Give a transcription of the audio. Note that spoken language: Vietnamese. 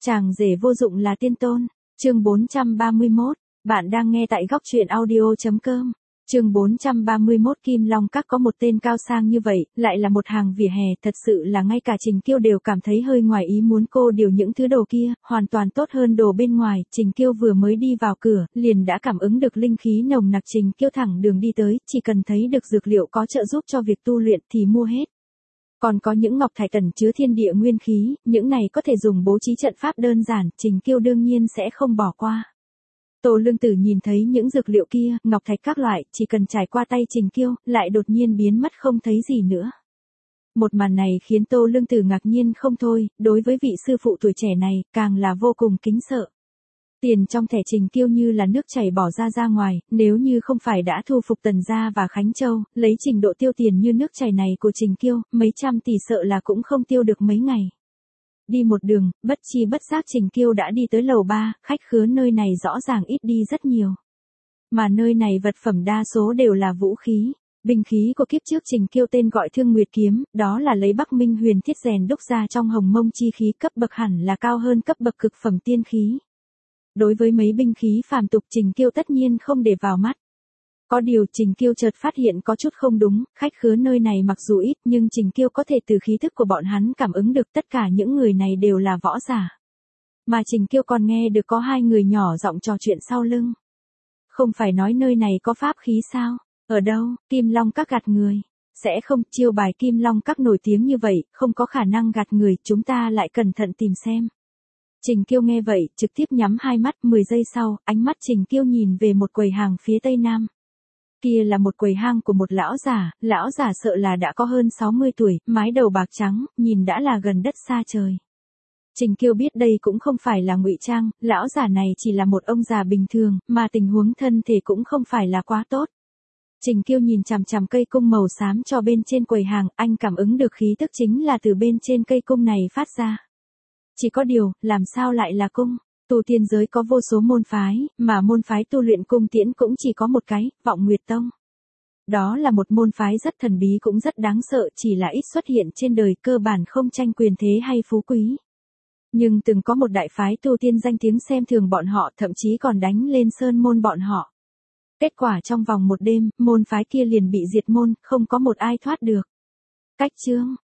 Chàng rể vô dụng là tiên tôn. Chương 431, bạn đang nghe tại góc truyện audio.com. Chương 431 Kim Long Các có một tên cao sang như vậy, lại là một hàng vỉa hè, thật sự là ngay cả Trình Kiêu đều cảm thấy hơi ngoài ý muốn. Cô điều những thứ đồ kia, hoàn toàn tốt hơn đồ bên ngoài. Trình Kiêu vừa mới đi vào cửa, liền đã cảm ứng được linh khí nồng nặc. Trình Kiêu thẳng đường đi tới, chỉ cần thấy được dược liệu có trợ giúp cho việc tu luyện thì mua hết. Còn có những ngọc thạch ẩn chứa thiên địa nguyên khí, những này có thể dùng bố trí trận pháp đơn giản, Trình Kiêu đương nhiên sẽ không bỏ qua. Tô Lương Tử nhìn thấy những dược liệu kia, ngọc thạch các loại, chỉ cần trải qua tay Trình Kiêu, lại đột nhiên biến mất không thấy gì nữa. Một màn này khiến Tô Lương Tử ngạc nhiên không thôi, đối với vị sư phụ tuổi trẻ này, càng là vô cùng kính sợ. Tiền trong thẻ Trình Kiêu như là nước chảy bỏ ra ngoài, nếu như không phải đã thu phục Tần Gia và Khánh Châu, lấy trình độ tiêu tiền như nước chảy này của Trình Kiêu, mấy trăm tỷ sợ là cũng không tiêu được mấy ngày. Đi một đường, bất chi bất giác Trình Kiêu đã đi tới lầu 3, khách khứa nơi này rõ ràng ít đi rất nhiều. Mà nơi này vật phẩm đa số đều là vũ khí. Binh khí của kiếp trước Trình Kiêu tên gọi Thương Nguyệt Kiếm, đó là lấy Bắc Minh huyền thiết rèn đúc ra trong hồng mông chi khí, cấp bậc hẳn là cao hơn cấp bậc cực phẩm tiên khí. Đối với mấy binh khí phàm tục Trình Kiêu tất nhiên không để vào mắt. Có điều Trình Kiêu chợt phát hiện có chút không đúng, khách khứa nơi này mặc dù ít nhưng Trình Kiêu có thể từ khí thức của bọn hắn cảm ứng được tất cả những người này đều là võ giả. Mà Trình Kiêu còn nghe được có hai người nhỏ giọng trò chuyện sau lưng. Không phải nói nơi này có pháp khí sao? Ở đâu? Kim Long Các gạt người. Sẽ không, chiêu bài Kim Long Các nổi tiếng như vậy, không có khả năng gạt người, chúng ta lại cẩn thận tìm xem. Trình Kiêu nghe vậy, trực tiếp nhắm hai mắt, 10 giây sau, ánh mắt Trình Kiêu nhìn về một quầy hàng phía tây nam. Kia là một quầy hang của một lão giả sợ là đã có hơn 60 tuổi, mái đầu bạc trắng, nhìn đã là gần đất xa trời. Trình Kiêu biết đây cũng không phải là ngụy trang, lão giả này chỉ là một ông già bình thường, mà tình huống thân thể cũng không phải là quá tốt. Trình Kiêu nhìn chằm chằm cây cung màu xám cho bên trên quầy hàng, anh cảm ứng được khí tức chính là từ bên trên cây cung này phát ra. Chỉ có điều, làm sao lại là cung? Tu tiên giới có vô số môn phái, mà môn phái tu luyện cung tiễn cũng chỉ có một cái, Vọng Nguyệt Tông. Đó là một môn phái rất thần bí cũng rất đáng sợ, chỉ là ít xuất hiện trên đời, cơ bản không tranh quyền thế hay phú quý. Nhưng từng có một đại phái tu tiên danh tiếng xem thường bọn họ, thậm chí còn đánh lên sơn môn bọn họ. Kết quả trong vòng một đêm, môn phái kia liền bị diệt môn, không có một ai thoát được. Cách chương,